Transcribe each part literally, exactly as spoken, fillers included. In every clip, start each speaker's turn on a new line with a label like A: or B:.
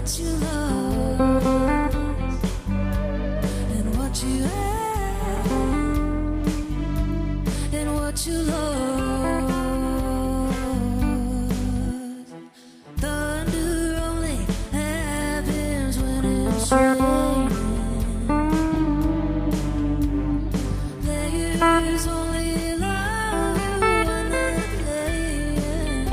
A: what you lost and what you had and what you lost. Thunder only happens when it's raining. There's only love when they're playing.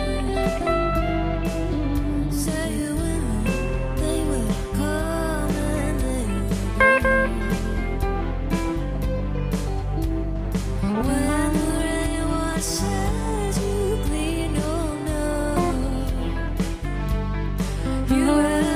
A: Say when they will come and they will go. When the rain washes you clean, you'll know. You will know.